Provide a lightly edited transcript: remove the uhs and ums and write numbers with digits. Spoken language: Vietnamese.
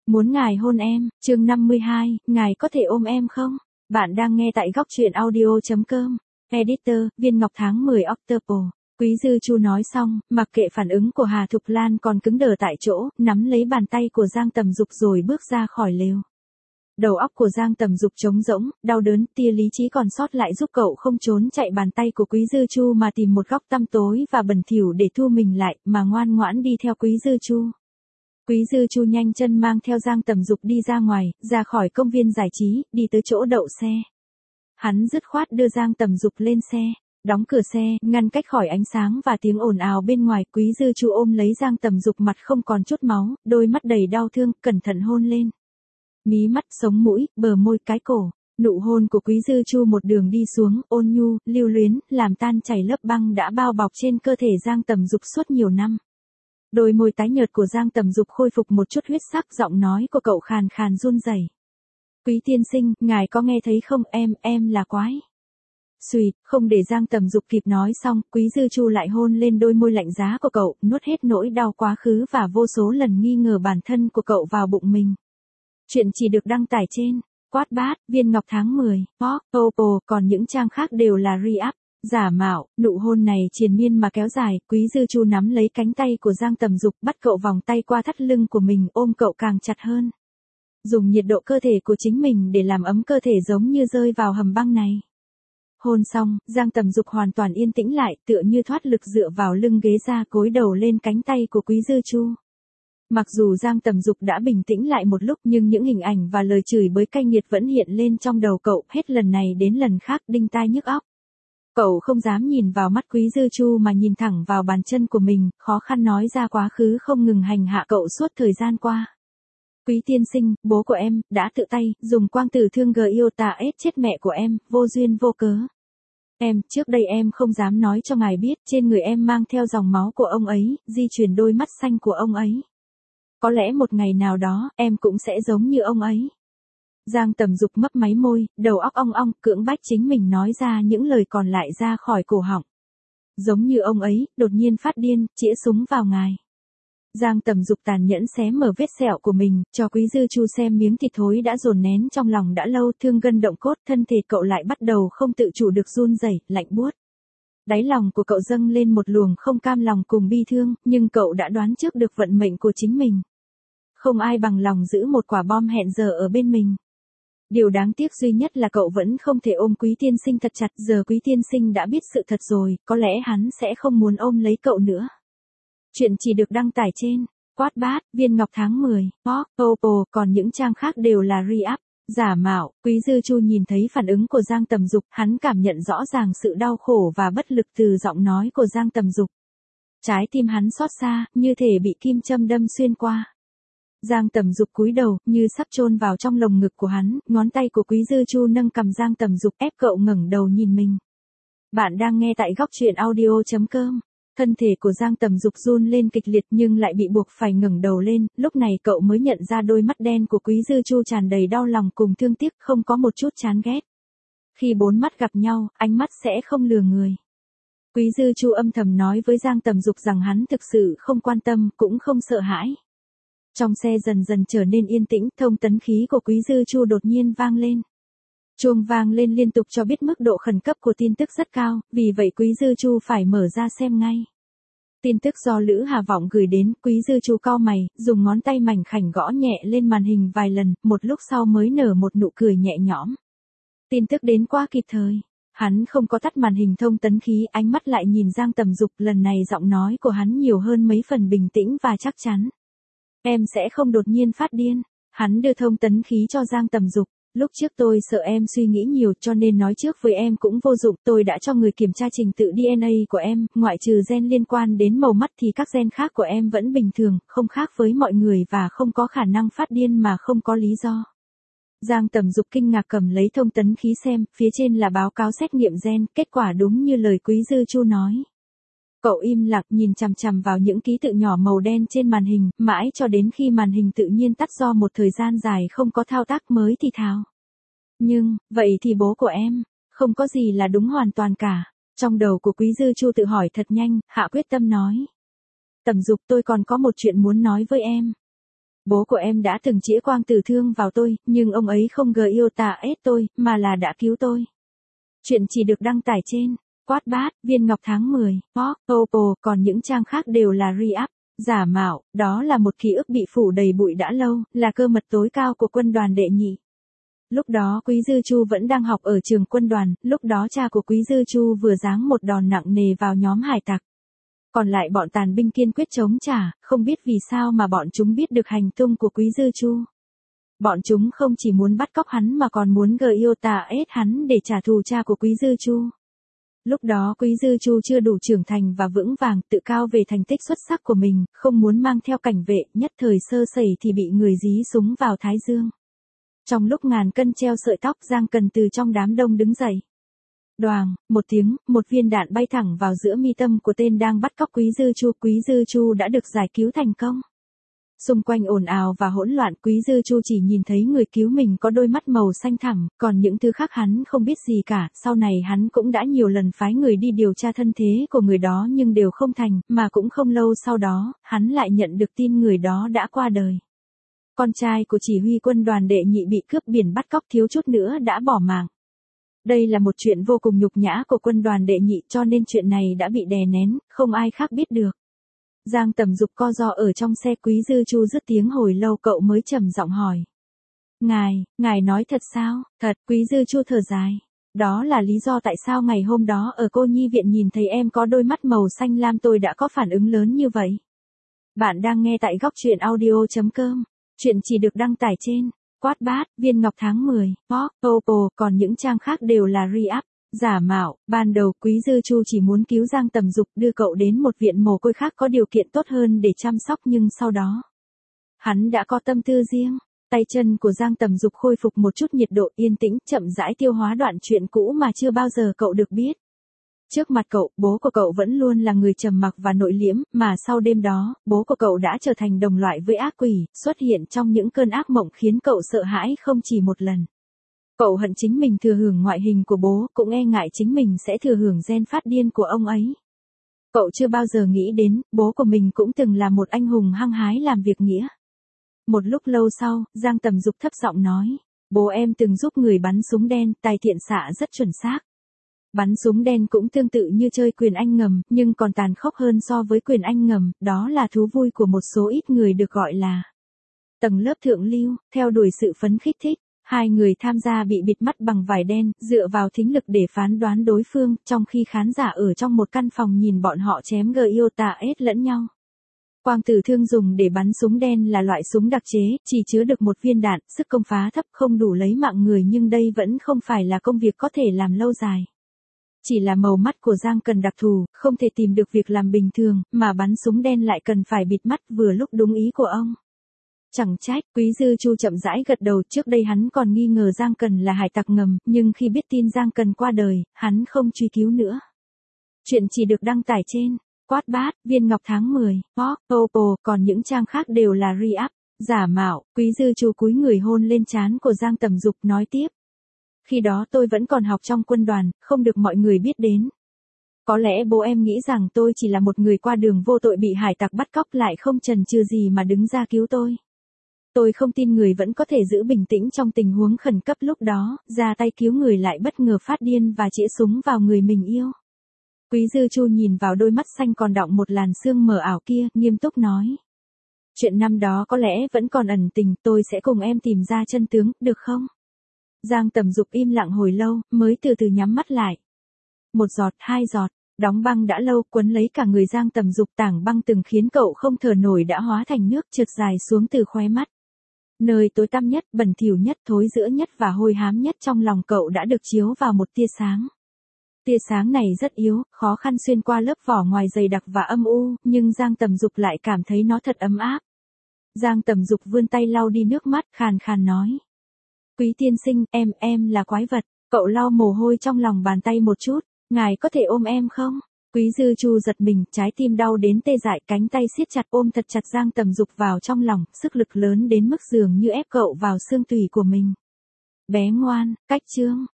Muốn ngài hôn em, chương 52, ngài có thể ôm em không? Bạn đang nghe tại góc truyện audio.com. Editor, Viên Ngọc tháng 10 October. Quý Dư Chu nói xong, mặc kệ phản ứng của Hà Thục Lan còn cứng đờ tại chỗ, nắm lấy bàn tay của Giang Tầm Dục rồi bước ra khỏi lều. Đầu óc của Giang Tầm Dục trống rỗng, đau đớn, tia lý trí còn sót lại giúp cậu không trốn chạy bàn tay của Quý Dư Chu mà tìm một góc tăm tối và bẩn thỉu để thu mình lại, mà ngoan ngoãn đi theo Quý Dư Chu. Quý Dư Chu nhanh chân mang theo Giang Tầm Dục đi ra ngoài, ra khỏi công viên giải trí, đi tới chỗ đậu xe. Hắn dứt khoát đưa Giang Tầm Dục lên xe, đóng cửa xe, ngăn cách khỏi ánh sáng và tiếng ồn ào bên ngoài. Quý Dư Chu ôm lấy Giang Tầm Dục, mặt không còn chút máu, đôi mắt đầy đau thương, cẩn thận hôn lên. Mí mắt, sống mũi, bờ môi, cái cổ. Nụ hôn của Quý Dư Chu một đường đi xuống, ôn nhu, lưu luyến, làm tan chảy lớp băng đã bao bọc trên cơ thể Giang Tầm Dục suốt nhiều năm. Đôi môi tái nhợt của Giang Tầm Dục khôi phục một chút huyết sắc, giọng nói của cậu khàn khàn run rẩy. Quý tiên sinh, ngài có nghe thấy không, em là quái. Xùi, không để Giang Tầm Dục kịp nói xong, Quý Dư Chu lại hôn lên đôi môi lạnh giá của cậu, nuốt hết nỗi đau quá khứ và vô số lần nghi ngờ bản thân của cậu vào bụng mình. Chuyện chỉ được đăng tải trên Quát Bát, Viên Ngọc tháng 10, Oppo, còn những trang khác đều là re-up. Giả mạo. Nụ hôn này triền miên mà kéo dài. Quý Dư Chu nắm lấy cánh tay của Giang Tầm Dục, bắt cậu vòng tay qua thắt lưng của mình, ôm cậu càng chặt hơn. Dùng nhiệt độ cơ thể của chính mình để làm ấm cơ thể, giống như rơi vào hầm băng này. Hôn xong, Giang Tầm Dục hoàn toàn yên tĩnh lại, tựa như thoát lực dựa vào lưng ghế ra, cúi đầu lên cánh tay của Quý Dư Chu. Mặc dù Giang Tầm Dục đã bình tĩnh lại một lúc, nhưng những hình ảnh và lời chửi bới cay nghiệt vẫn hiện lên trong đầu cậu, hết lần này đến lần khác đinh tai nhức óc. Cậu không dám nhìn vào mắt Quý Dư Chu mà nhìn thẳng vào bàn chân của mình, khó khăn nói ra quá khứ không ngừng hành hạ cậu suốt thời gian qua. Quý tiên sinh, bố của em, đã tự tay, dùng quang tử thương Iota chết mẹ của em, vô duyên vô cớ. Trước đây em không dám nói cho ngài biết, trên người em mang theo dòng máu của ông ấy, di truyền đôi mắt xanh của ông ấy. Có lẽ một ngày nào đó, em cũng sẽ giống như ông ấy. Giang Tầm Dục mấp máy môi, đầu óc ong ong, cưỡng bách chính mình nói ra những lời còn lại ra khỏi cổ họng. Giống như ông ấy, đột nhiên phát điên, chĩa súng vào ngài. Giang Tầm Dục tàn nhẫn xé mở vết sẹo của mình, cho Quý Dư Chu xem miếng thịt thối đã dồn nén trong lòng đã lâu, thương gân động cốt, thân thể cậu lại bắt đầu không tự chủ được run rẩy, lạnh buốt. Đáy lòng của cậu dâng lên một luồng không cam lòng cùng bi thương, nhưng cậu đã đoán trước được vận mệnh của chính mình. Không ai bằng lòng giữ một quả bom hẹn giờ ở bên mình. Điều đáng tiếc duy nhất là cậu vẫn không thể ôm Quý tiên sinh thật chặt. Giờ Quý tiên sinh đã biết sự thật rồi, có lẽ hắn sẽ không muốn ôm lấy cậu nữa. Chuyện chỉ được đăng tải trên Quát Bát, Viên Ngọc tháng 10, Oppo, còn những trang khác đều là re-up. Giả mạo. Quý Dư Chu nhìn thấy phản ứng của Giang Tầm Dục, hắn cảm nhận rõ ràng sự đau khổ và bất lực từ giọng nói của Giang Tầm Dục. Trái tim hắn xót xa, như thể bị kim châm đâm xuyên qua. Giang Tầm Dục cúi đầu, như sắp chôn vào trong lồng ngực của hắn, ngón tay của Quý Dư Chu nâng cằm Giang Tầm Dục, ép cậu ngẩng đầu nhìn mình. Bạn đang nghe tại góc truyện audio.com. Thân thể của Giang Tầm Dục run lên kịch liệt nhưng lại bị buộc phải ngẩng đầu lên, lúc này cậu mới nhận ra đôi mắt đen của Quý Dư Chu tràn đầy đau lòng cùng thương tiếc, không có một chút chán ghét. Khi bốn mắt gặp nhau, ánh mắt sẽ không lừa người. Quý Dư Chu âm thầm nói với Giang Tầm Dục rằng hắn thực sự không quan tâm, cũng không sợ hãi. Trong xe dần dần trở nên yên tĩnh, thông tấn khí của Quý Dư Chu đột nhiên vang lên. Chuông vang lên liên tục cho biết mức độ khẩn cấp của tin tức rất cao, vì vậy Quý Dư Chu phải mở ra xem ngay. Tin tức do Lữ Hà Vọng gửi đến. Quý Dư Chu cau mày, dùng ngón tay mảnh khảnh gõ nhẹ lên màn hình vài lần, một lúc sau mới nở một nụ cười nhẹ nhõm. Tin tức đến quá kịp thời. Hắn không có tắt màn hình thông tấn khí, ánh mắt lại nhìn Giang Tầm Dục, lần này giọng nói của hắn nhiều hơn mấy phần bình tĩnh và chắc chắn. Em sẽ không đột nhiên phát điên. Hắn đưa thông tấn khí cho Giang Tầm Dục. Lúc trước tôi sợ em suy nghĩ nhiều cho nên nói trước với em cũng vô dụng. Tôi đã cho người kiểm tra trình tự DNA của em, ngoại trừ gen liên quan đến màu mắt thì các gen khác của em vẫn bình thường, không khác với mọi người và không có khả năng phát điên mà không có lý do. Giang Tầm Dục kinh ngạc cầm lấy thông tấn khí xem, phía trên là báo cáo xét nghiệm gen, kết quả đúng như lời Quý Dư Chu nói. Cậu im lặng nhìn chằm chằm vào những ký tự nhỏ màu đen trên màn hình, mãi cho đến khi màn hình tự nhiên tắt do một thời gian dài không có thao tác mới thì thào. Nhưng, vậy thì bố của em, không có gì là đúng hoàn toàn cả. Trong đầu của Quý Dư Chu tự hỏi thật nhanh, hạ quyết tâm nói. Tầm Dục, tôi còn có một chuyện muốn nói với em. Bố của em đã từng chĩa quang tử thương vào tôi, nhưng ông ấy không yêu tôi, mà là đã cứu tôi. Chuyện chỉ được đăng tải trên Wattpad, Viên Ngọc tháng 10, Oppo, còn những trang khác đều là re-up, giả mạo, đó là một ký ức bị phủ đầy bụi đã lâu, là cơ mật tối cao của quân đoàn đệ nhị. Lúc đó Quý Dư Chu vẫn đang học ở trường quân đoàn, lúc đó cha của Quý Dư Chu vừa giáng một đòn nặng nề vào nhóm hải tặc. Còn lại bọn tàn binh kiên quyết chống trả, không biết vì sao mà bọn chúng biết được hành tung của Quý Dư Chu. Bọn chúng không chỉ muốn bắt cóc hắn mà còn muốn hắn để trả thù cha của Quý Dư Chu. Lúc đó Quý Dư Chu chưa đủ trưởng thành và vững vàng, tự cao về thành tích xuất sắc của mình, không muốn mang theo cảnh vệ, nhất thời sơ sẩy thì bị người dí súng vào thái dương. Trong lúc ngàn cân treo sợi tóc, Giang Cần từ trong đám đông đứng dậy. Đoàng, một tiếng, một viên đạn bay thẳng vào giữa mi tâm của tên đang bắt cóc Quý Dư Chu đã được giải cứu thành công. Xung quanh ồn ào và hỗn loạn, Quý Dư Chu chỉ nhìn thấy người cứu mình có đôi mắt màu xanh thẳm, còn những thứ khác hắn không biết gì cả. Sau này hắn cũng đã nhiều lần phái người đi điều tra thân thế của người đó nhưng đều không thành, mà cũng không lâu sau đó, hắn lại nhận được tin người đó đã qua đời. Con trai của chỉ huy quân đoàn đệ nhị bị cướp biển bắt cóc, thiếu chút nữa đã bỏ mạng. Đây là một chuyện vô cùng nhục nhã của quân đoàn đệ nhị, cho nên chuyện này đã bị đè nén, không ai khác biết được. Giang Tầm Dục co ro ở trong xe, Quý Dư Chu dứt tiếng hồi lâu cậu mới trầm giọng hỏi. Ngài nói thật sao? Thật, Quý Dư Chu thở dài. Đó là lý do tại sao ngày hôm đó ở cô nhi viện nhìn thấy em có đôi mắt màu xanh lam tôi đã có phản ứng lớn như vậy. Bạn đang nghe tại góc truyện audio.com. Chuyện chỉ được đăng tải trên Wattpad, Viên Ngọc tháng 10, Oppo, còn những trang khác đều là re-up, giả mạo. Ban đầu Quý Dư Chu chỉ muốn cứu Giang Tầm Dục, đưa cậu đến một viện mồ côi khác có điều kiện tốt hơn để chăm sóc, nhưng sau đó hắn đã có tâm tư riêng. Tay chân của Giang Tầm Dục khôi phục một chút nhiệt độ, yên tĩnh, chậm rãi tiêu hóa đoạn chuyện cũ mà chưa bao giờ cậu được biết. Trước mặt cậu, bố của cậu vẫn luôn là người trầm mặc và nội liễm, mà sau đêm đó, bố của cậu đã trở thành đồng loại với ác quỷ, xuất hiện trong những cơn ác mộng khiến cậu sợ hãi không chỉ một lần. Cậu hận chính mình thừa hưởng ngoại hình của bố, cũng e ngại chính mình sẽ thừa hưởng gen phát điên của ông ấy. Cậu chưa bao giờ nghĩ đến, bố của mình cũng từng là một anh hùng hăng hái làm việc nghĩa. Một lúc lâu sau, Giang Tầm Dục thấp giọng nói, bố em từng giúp người bắn súng đen, tài thiện xạ rất chuẩn xác. Bắn súng đen cũng tương tự như chơi quyền anh ngầm, nhưng còn tàn khốc hơn so với quyền anh ngầm, đó là thú vui của một số ít người được gọi là tầng lớp thượng lưu, theo đuổi sự phấn khích thích. Hai người tham gia bị bịt mắt bằng vải đen, dựa vào thính lực để phán đoán đối phương, trong khi khán giả ở trong một căn phòng nhìn bọn họ chém lẫn nhau. Quang tử thương dùng để bắn súng đen là loại súng đặc chế, chỉ chứa được một viên đạn, sức công phá thấp, không đủ lấy mạng người, nhưng đây vẫn không phải là công việc có thể làm lâu dài. Chỉ là màu mắt của Giang Cần đặc thù, không thể tìm được việc làm bình thường, mà bắn súng đen lại cần phải bịt mắt, vừa lúc đúng ý của ông. Chẳng trách, Quý Dư Chu chậm rãi gật đầu, trước đây hắn còn nghi ngờ Giang Cần là hải tặc ngầm, nhưng khi biết tin Giang Cần qua đời, hắn không truy cứu nữa. Chuyện chỉ được đăng tải trên Wattpad, Viên Ngọc tháng 10, Oppo, còn những trang khác đều là re-up, giả mạo. Quý Dư Chu cúi người hôn lên trán của Giang Tầm Dục, nói tiếp. Khi đó tôi vẫn còn học trong quân đoàn, không được mọi người biết đến. Có lẽ bố em nghĩ rằng tôi chỉ là một người qua đường vô tội bị hải tặc bắt cóc, lại không chần chừ gì mà đứng ra cứu tôi. Tôi không tin người vẫn có thể giữ bình tĩnh trong tình huống khẩn cấp lúc đó, ra tay cứu người lại bất ngờ phát điên và chĩa súng vào người mình yêu. Quý Dư Chu nhìn vào đôi mắt xanh còn đọng một làn sương mờ ảo kia, nghiêm túc nói. Chuyện năm đó có lẽ vẫn còn ẩn tình, tôi sẽ cùng em tìm ra chân tướng, được không? Giang Tầm Dục im lặng hồi lâu, mới từ từ nhắm mắt lại. Một giọt, hai giọt, đóng băng đã lâu quấn lấy cả người Giang Tầm Dục, tảng băng từng khiến cậu không thở nổi đã hóa thành nước trượt dài xuống từ khóe mắt. Nơi tối tăm nhất, bẩn thỉu nhất, thối rữa nhất và hôi hám nhất trong lòng cậu đã được chiếu vào một tia sáng. Tia sáng này rất yếu, khó khăn xuyên qua lớp vỏ ngoài dày đặc và âm u, nhưng Giang Tầm Dục lại cảm thấy nó thật ấm áp. Giang Tầm Dục vươn tay lau đi nước mắt, khàn khàn nói. Quý tiên sinh, em là quái vật. Cậu lau mồ hôi trong lòng bàn tay một chút. Ngài có thể ôm em không? Quý Dư Chu giật mình, trái tim đau đến tê dại, cánh tay siết chặt ôm thật chặt Giang Tầm Dục vào trong lòng, sức lực lớn đến mức dường như ép cậu vào xương tủy của mình. Bé ngoan, cách chương.